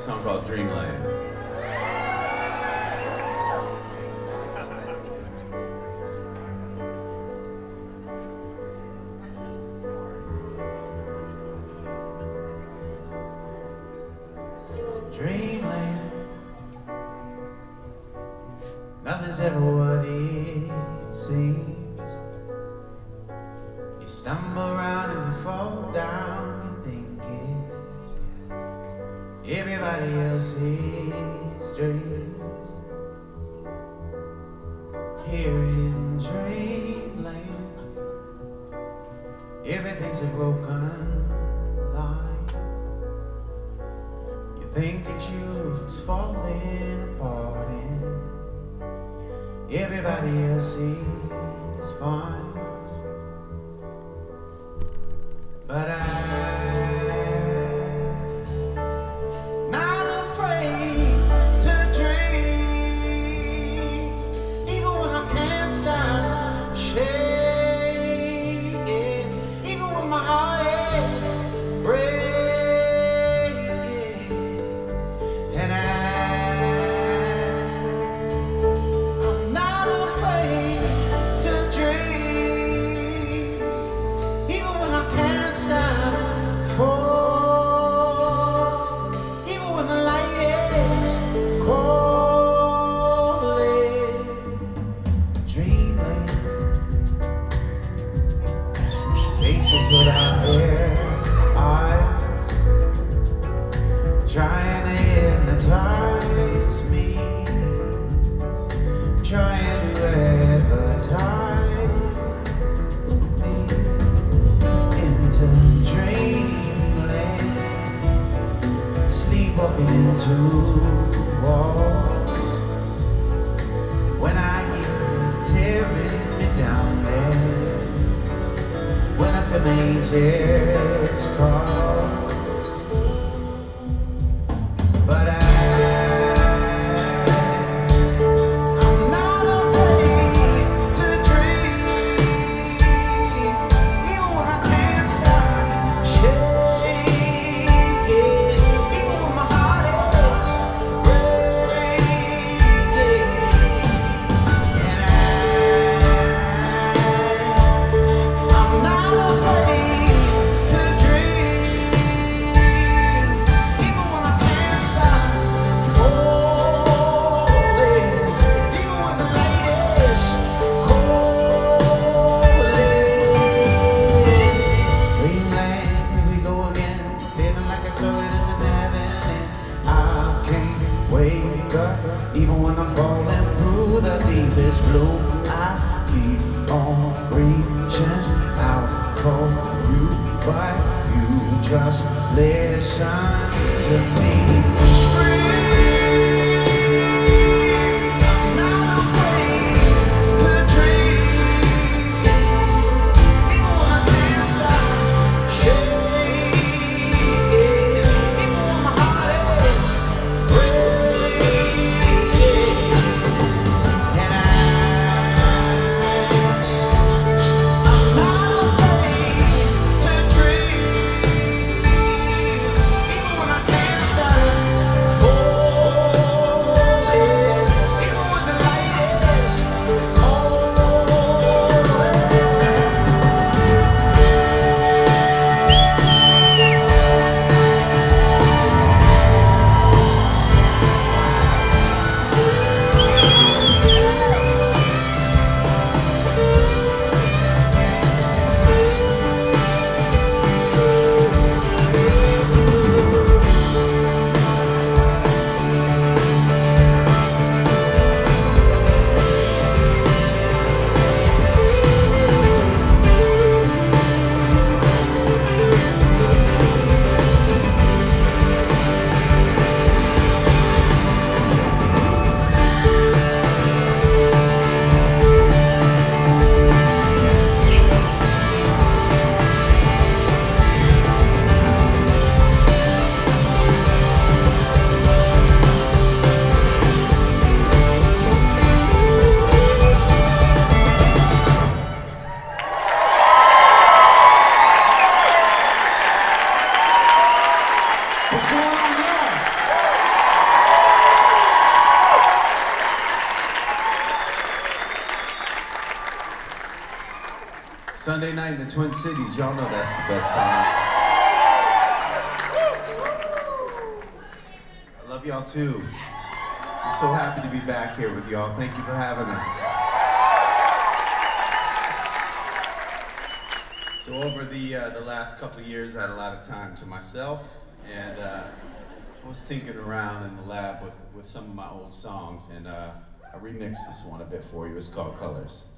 song called Dreamland. Dreamland, nothing's ever what it seems. You stumble around and you fall down, you think it's everybody else's dreams. Here in Dreamland, everything's a broken line. Think that you's falling apart and everybody else is fine, but I'm not afraid to dream, even when I can't stop shaking, even when my heart is breaking. And I'm not afraid to dream, even when I can't stop falling, even when the light is calling. Dreamland, faces without hair, eyes trying to hypnotize me, trying to advertise me into dreamland, sleepwalking into walls. When I hear it tearing me down there, when I feel my angels call. But I'm not afraid to dream, even when I can't stop shaking, even when my heart is breaking. And I'm not afraid to dream, even when I can't stop falling, even when the light is calling. Dreamland, here we go again, feeling like I started as an heaven, and I can't wake up, even when I'm falling through the deepest blue. I keep on reaching out for you, but you just listen to me. I'm not afraid to dream, even when I can't stop shaking, even when my heart is breaking. And I'm not afraid to dream, even when I can't stop Sunday night in the Twin Cities, y'all know that's the best time. I love y'all too. I'm so happy to be back here with y'all. Thank you for having us. So over the last couple of years, I had a lot of time to myself, and I was tinkering around in the lab with some of my old songs, and I remixed this one a bit for you. It's called Colors.